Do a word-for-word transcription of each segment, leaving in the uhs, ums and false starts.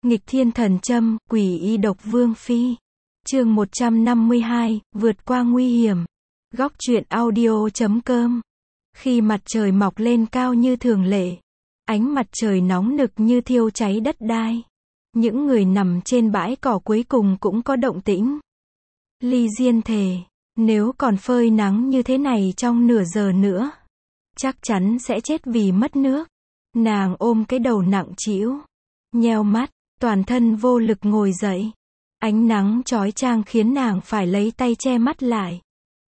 Nghịch thiên thần châm, quỷ y độc vương phi. Chương một trăm năm mươi hai, vượt qua nguy hiểm. Góc truyện audio chấm com. Khi mặt trời mọc lên cao như thường lệ, ánh mặt trời nóng nực như thiêu cháy đất đai. Những người nằm trên bãi cỏ cuối cùng cũng có động tĩnh. Ly Diên thề, nếu còn phơi nắng như thế này trong nửa giờ nữa, chắc chắn sẽ chết vì mất nước. Nàng ôm cái đầu nặng trĩu, nheo mắt, toàn thân vô lực ngồi dậy. Ánh nắng chói chang khiến nàng phải lấy tay che mắt lại.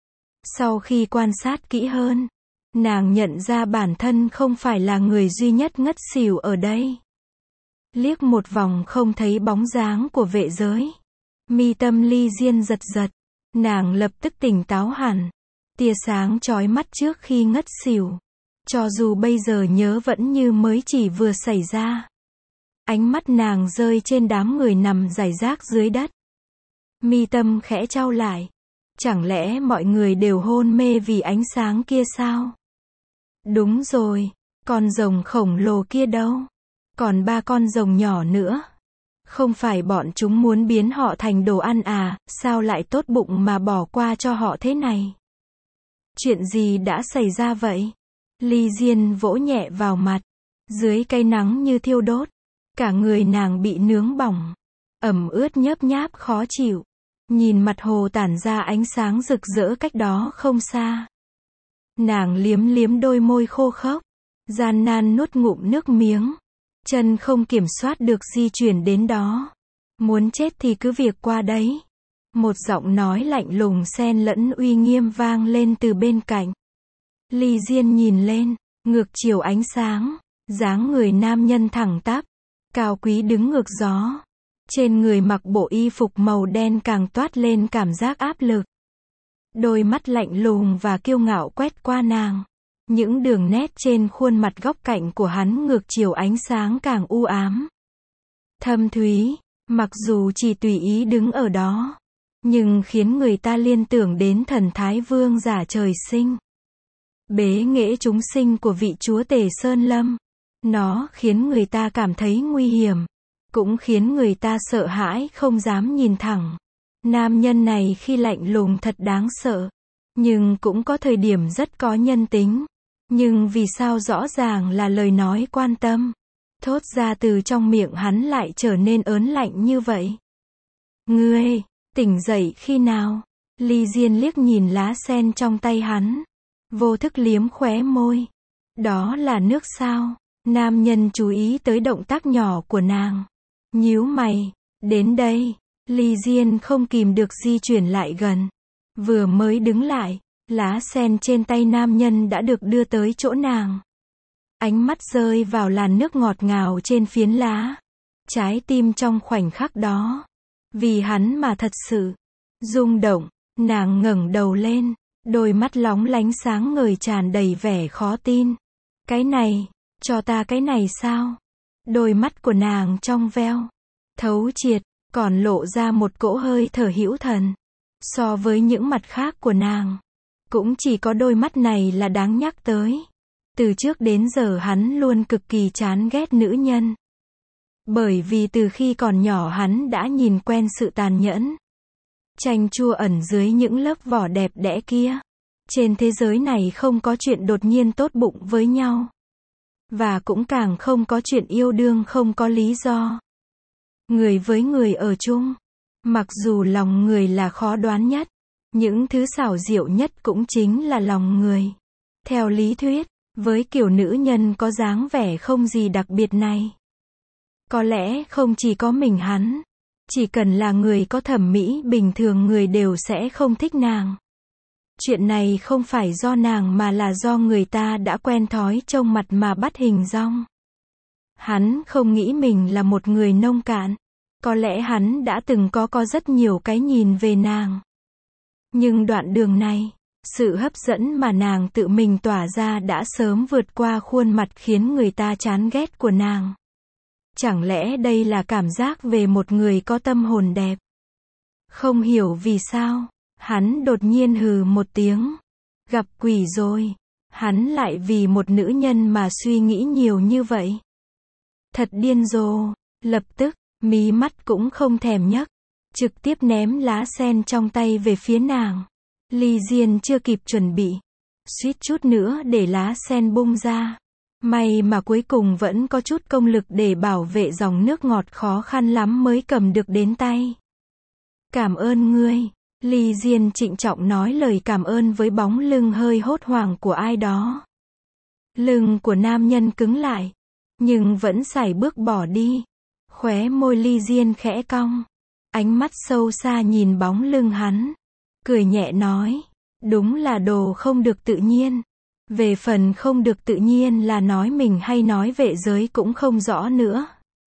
Sau khi quan sát kỹ hơn, nàng nhận ra bản thân không phải là người duy nhất ngất xỉu ở đây. Liếc một vòng không thấy bóng dáng của vệ giới. Mi tâm Ly Diên giật giật, nàng lập tức tỉnh táo hẳn. Tia sáng chói mắt trước khi ngất xỉu, cho dù bây giờ nhớ vẫn như mới chỉ vừa xảy ra. Ánh mắt nàng rơi trên đám người nằm rải rác dưới đất. Mi tâm khẽ chau lại. Chẳng lẽ mọi người đều hôn mê vì ánh sáng kia sao? Đúng rồi, con rồng khổng lồ kia đâu? Còn ba con rồng nhỏ nữa. Không phải bọn chúng muốn biến họ thành đồ ăn à, sao lại tốt bụng mà bỏ qua cho họ thế này? Chuyện gì đã xảy ra vậy? Ly Diên vỗ nhẹ vào mặt. Dưới cây nắng như thiêu đốt, cả người nàng bị nướng bỏng, ẩm ướt nhớp nháp khó chịu. Nhìn mặt hồ tản ra ánh sáng rực rỡ cách đó không xa. Nàng liếm liếm đôi môi khô khốc, gian nan nuốt ngụm nước miếng. Chân không kiểm soát được di chuyển đến đó. Muốn chết thì cứ việc qua đấy. Một giọng nói lạnh lùng xen lẫn uy nghiêm vang lên từ bên cạnh. Ly Diên nhìn lên, ngược chiều ánh sáng, dáng người nam nhân thẳng tắp, cao quý đứng ngược gió. Trên người mặc bộ y phục màu đen càng toát lên cảm giác áp lực. Đôi mắt lạnh lùng và kiêu ngạo quét qua nàng. Những đường nét trên khuôn mặt góc cạnh của hắn ngược chiều ánh sáng càng u ám. Thâm thúy, mặc dù chỉ tùy ý đứng ở đó, nhưng khiến người ta liên tưởng đến thần thái vương giả trời sinh. Bế nghệ chúng sinh của vị chúa tể Sơn Lâm. Nó khiến người ta cảm thấy nguy hiểm, cũng khiến người ta sợ hãi không dám nhìn thẳng. Nam nhân này khi lạnh lùng thật đáng sợ, nhưng cũng có thời điểm rất có nhân tính. Nhưng vì sao rõ ràng là lời nói quan tâm, thốt ra từ trong miệng hắn lại trở nên ớn lạnh như vậy? Ngươi, tỉnh dậy khi nào? Ly Diên liếc nhìn lá sen trong tay hắn, vô thức liếm khóe môi. Đó là nước sao? Nam nhân chú ý tới động tác nhỏ của nàng. Nhíu mày, đến đây. Ly Diên không kìm được di chuyển lại gần. Vừa mới đứng lại, lá sen trên tay nam nhân đã được đưa tới chỗ nàng. Ánh mắt rơi vào làn nước ngọt ngào trên phiến lá. Trái tim trong khoảnh khắc đó, vì hắn mà thật sự rung động. Nàng ngẩng đầu lên, đôi mắt lóng lánh sáng ngời tràn đầy vẻ khó tin. Cái này, cho ta cái này sao? Đôi mắt của nàng trong veo, thấu triệt, còn lộ ra một cỗ hơi thở hữu thần. So với những mặt khác của nàng, cũng chỉ có đôi mắt này là đáng nhắc tới. Từ trước đến giờ hắn luôn cực kỳ chán ghét nữ nhân. Bởi vì từ khi còn nhỏ hắn đã nhìn quen sự tàn nhẫn, chanh chua ẩn dưới những lớp vỏ đẹp đẽ kia. Trên thế giới này không có chuyện đột nhiên tốt bụng với nhau. Và cũng càng không có chuyện yêu đương không có lý do. Người với người ở chung, mặc dù lòng người là khó đoán nhất, những thứ xảo diệu nhất cũng chính là lòng người. Theo lý thuyết, với kiểu nữ nhân có dáng vẻ không gì đặc biệt này, có lẽ không chỉ có mình hắn, chỉ cần là người có thẩm mỹ bình thường người đều sẽ không thích nàng. Chuyện này không phải do nàng mà là do người ta đã quen thói trông mặt mà bắt hình dong. Hắn không nghĩ mình là một người nông cạn. Có lẽ hắn đã từng có có rất nhiều cái nhìn về nàng. Nhưng đoạn đường này, sự hấp dẫn mà nàng tự mình tỏa ra đã sớm vượt qua khuôn mặt khiến người ta chán ghét của nàng. Chẳng lẽ đây là cảm giác về một người có tâm hồn đẹp? Không hiểu vì sao, hắn đột nhiên hừ một tiếng. Gặp quỷ rồi. Hắn lại vì một nữ nhân mà suy nghĩ nhiều như vậy. Thật điên rồ. Lập tức, mí mắt cũng không thèm nhấc, trực tiếp ném lá sen trong tay về phía nàng. Ly Diên chưa kịp chuẩn bị, suýt chút nữa để lá sen bung ra. May mà cuối cùng vẫn có chút công lực để bảo vệ dòng nước ngọt khó khăn lắm mới cầm được đến tay. Cảm ơn ngươi. Ly Diên trịnh trọng nói lời cảm ơn với bóng lưng hơi hốt hoảng của ai đó. Lưng của nam nhân cứng lại, nhưng vẫn sải bước bỏ đi. Khóe môi Ly Diên khẽ cong, ánh mắt sâu xa nhìn bóng lưng hắn, cười nhẹ nói, đúng là đồ không được tự nhiên. Về phần không được tự nhiên là nói mình hay nói vệ giới cũng không rõ nữa.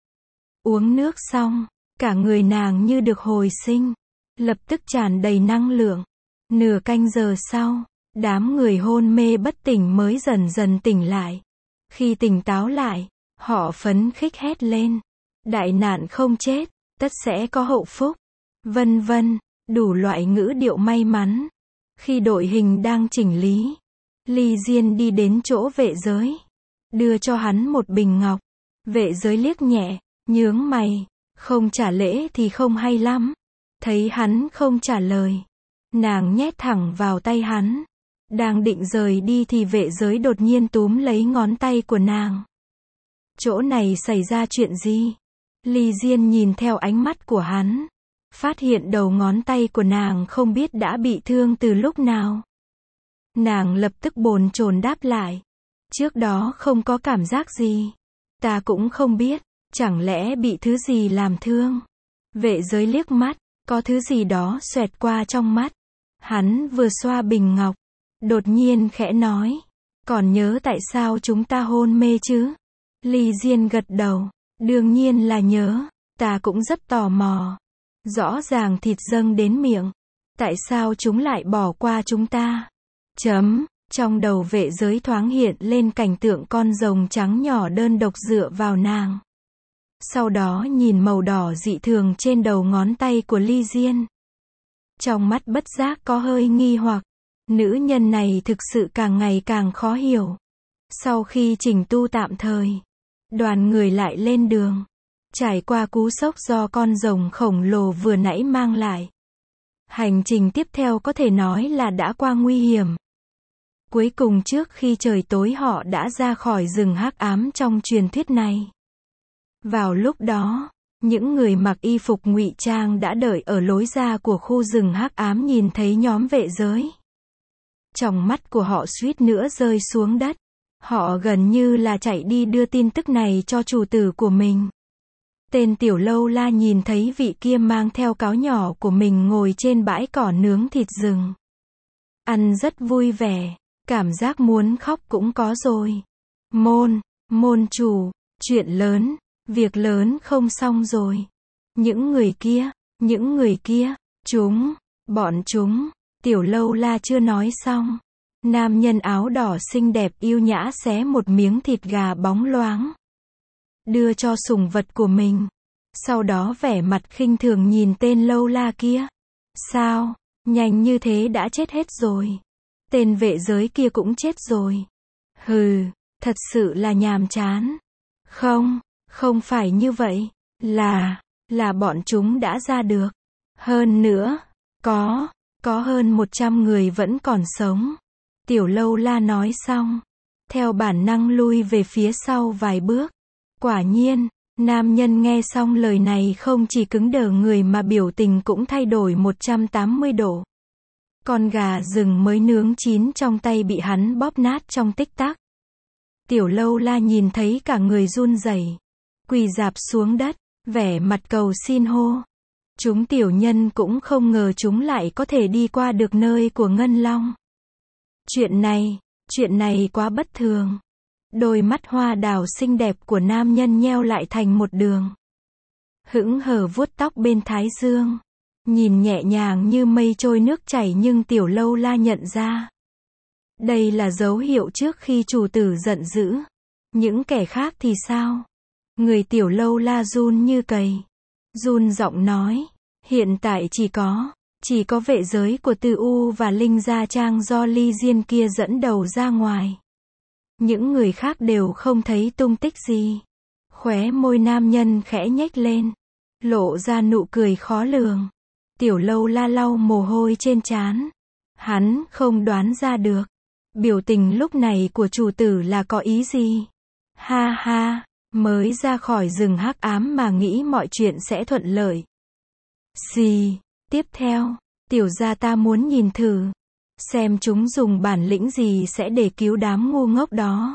Uống nước xong, cả người nàng như được hồi sinh, lập tức tràn đầy năng lượng. Nửa canh giờ sau, đám người hôn mê bất tỉnh mới dần dần tỉnh lại. Khi tỉnh táo lại, họ phấn khích hét lên, đại nạn không chết, tất sẽ có hậu phúc, vân vân, đủ loại ngữ điệu may mắn. Khi đội hình đang chỉnh lý, Ly Diên đi đến chỗ vệ giới, đưa cho hắn một bình ngọc. Vệ giới liếc nhẹ, nhướng mày, không trả lễ thì không hay lắm. Thấy hắn không trả lời, nàng nhét thẳng vào tay hắn. Đang định rời đi thì vệ giới đột nhiên túm lấy ngón tay của nàng. Chỗ này xảy ra chuyện gì? Ly Diên nhìn theo ánh mắt của hắn, phát hiện đầu ngón tay của nàng không biết đã bị thương từ lúc nào. Nàng lập tức bồn chồn đáp lại, trước đó không có cảm giác gì. Ta cũng không biết, chẳng lẽ bị thứ gì làm thương? Vệ giới liếc mắt, có thứ gì đó xoẹt qua trong mắt. Hắn vừa xoa bình ngọc, đột nhiên khẽ nói, còn nhớ tại sao chúng ta hôn mê chứ? Ly Diên gật đầu, đương nhiên là nhớ, ta cũng rất tò mò. Rõ ràng thịt dâng đến miệng, tại sao chúng lại bỏ qua chúng ta? Chấm, trong đầu vệ giới thoáng hiện lên cảnh tượng con rồng trắng nhỏ đơn độc dựa vào nàng. Sau đó nhìn màu đỏ dị thường trên đầu ngón tay của Ly Diên. Trong mắt bất giác có hơi nghi hoặc, nữ nhân này thực sự càng ngày càng khó hiểu. Sau khi chỉnh tu tạm thời, đoàn người lại lên đường, trải qua cú sốc do con rồng khổng lồ vừa nãy mang lại. Hành trình tiếp theo có thể nói là đã qua nguy hiểm. Cuối cùng trước khi trời tối họ đã ra khỏi rừng hắc ám trong truyền thuyết này. Vào lúc đó, những người mặc y phục ngụy trang đã đợi ở lối ra của khu rừng hắc ám nhìn thấy nhóm vệ giới. Trong mắt của họ suýt nữa rơi xuống đất. Họ gần như là chạy đi đưa tin tức này cho chủ tử của mình. Tên Tiểu Lâu La nhìn thấy vị kia mang theo cáo nhỏ của mình ngồi trên bãi cỏ nướng thịt rừng. Ăn rất vui vẻ, cảm giác muốn khóc cũng có rồi. Môn, môn chủ, chuyện lớn, việc lớn không xong rồi. Những người kia, những người kia, chúng, bọn chúng, Tiểu Lâu La chưa nói xong. Nam nhân áo đỏ xinh đẹp yêu nhã xé một miếng thịt gà bóng loáng, đưa cho sủng vật của mình. Sau đó vẻ mặt khinh thường nhìn tên Lâu La kia. Sao, nhanh như thế đã chết hết rồi. Tên vệ giới kia cũng chết rồi. Hừ, thật sự là nhàm chán. Không, không phải như vậy. Là, là bọn chúng đã ra được. Hơn nữa, có, có hơn một trăm người vẫn còn sống. Tiểu Lâu La nói xong, theo bản năng lui về phía sau vài bước. Quả nhiên, nam nhân nghe xong lời này không chỉ cứng đờ người mà biểu tình cũng thay đổi một trăm tám mươi độ. Con gà rừng mới nướng chín trong tay bị hắn bóp nát trong tích tắc. Tiểu Lâu La nhìn thấy cả người run rẩy, quỳ rạp xuống đất, vẻ mặt cầu xin hô. Chúng tiểu nhân cũng không ngờ chúng lại có thể đi qua được nơi của Ngân Long. Chuyện này, chuyện này quá bất thường. Đôi mắt hoa đào xinh đẹp của nam nhân nheo lại thành một đường. Hững hờ vuốt tóc bên thái dương. Nhìn nhẹ nhàng như mây trôi nước chảy nhưng Tiểu Lâu La nhận ra. Đây là dấu hiệu trước khi chủ tử giận dữ. Những kẻ khác thì sao? Người Tiểu Lâu La run như cầy. Run giọng nói. Hiện tại chỉ có, chỉ có vệ giới của Từ U và Linh Gia Trang do Ly Diên kia dẫn đầu ra ngoài. Những người khác đều không thấy tung tích gì. Khóe môi nam nhân khẽ nhếch lên. lộ ra nụ cười khó lường. Tiểu Lâu La lau mồ hôi trên trán. Hắn không đoán ra được. Biểu tình lúc này của chủ tử là có ý gì? Ha ha, mới ra khỏi rừng hắc ám mà nghĩ mọi chuyện sẽ thuận lợi. Xì, tiếp theo, tiểu gia ta muốn nhìn thử. Xem chúng dùng bản lĩnh gì sẽ để cứu đám ngu ngốc đó.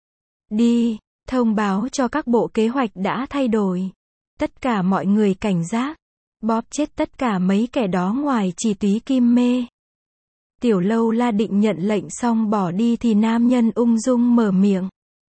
Đi, thông báo cho các bộ kế hoạch đã thay đổi. Tất cả mọi người cảnh giác. Bóp chết tất cả mấy kẻ đó ngoài chỉ túy kim mê. Tiểu Lâu La định nhận lệnh xong bỏ đi thì nam nhân ung dung mở miệng.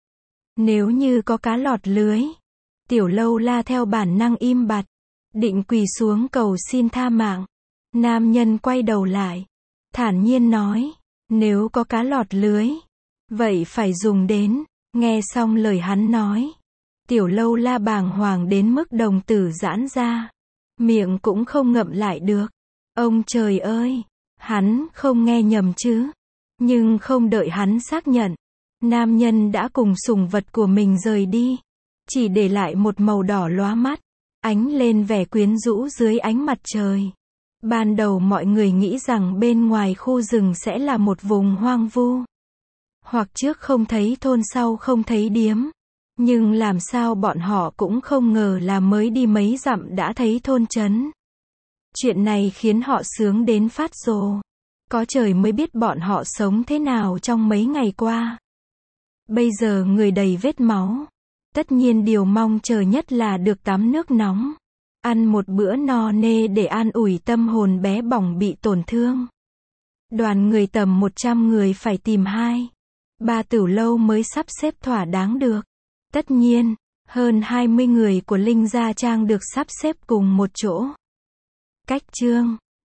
Nếu như có cá lọt lưới. Tiểu Lâu La theo bản năng im bặt. Định quỳ xuống cầu xin tha mạng. Nam nhân quay đầu lại. Thản nhiên nói. Nếu có cá lọt lưới. Vậy phải dùng đến. Nghe xong lời hắn nói. Tiểu Lâu La bàng hoàng đến mức đồng tử giãn ra. Miệng cũng không ngậm lại được. Ông trời ơi! Hắn không nghe nhầm chứ. Nhưng không đợi hắn xác nhận. Nam nhân đã cùng sủng vật của mình rời đi. Chỉ để lại một màu đỏ lóa mắt. Ánh lên vẻ quyến rũ dưới ánh mặt trời. Ban đầu mọi người nghĩ rằng bên ngoài khu rừng sẽ là một vùng hoang vu. Hoặc trước không thấy thôn sau không thấy điếm. Nhưng làm sao bọn họ cũng không ngờ là mới đi mấy dặm đã thấy thôn trấn. Chuyện này khiến họ sướng đến phát rồ. Có trời mới biết bọn họ sống thế nào trong mấy ngày qua. Bây giờ người đầy vết máu. Tất nhiên điều mong chờ nhất là được tắm nước nóng. Ăn một bữa no nê để an ủi tâm hồn bé bỏng bị tổn thương. Đoàn người tầm một trăm người phải tìm hai, ba tửu lâu mới sắp xếp thỏa đáng được. Tất nhiên, hơn hai mươi người của Linh Gia Trang được sắp xếp cùng một chỗ. Cách chương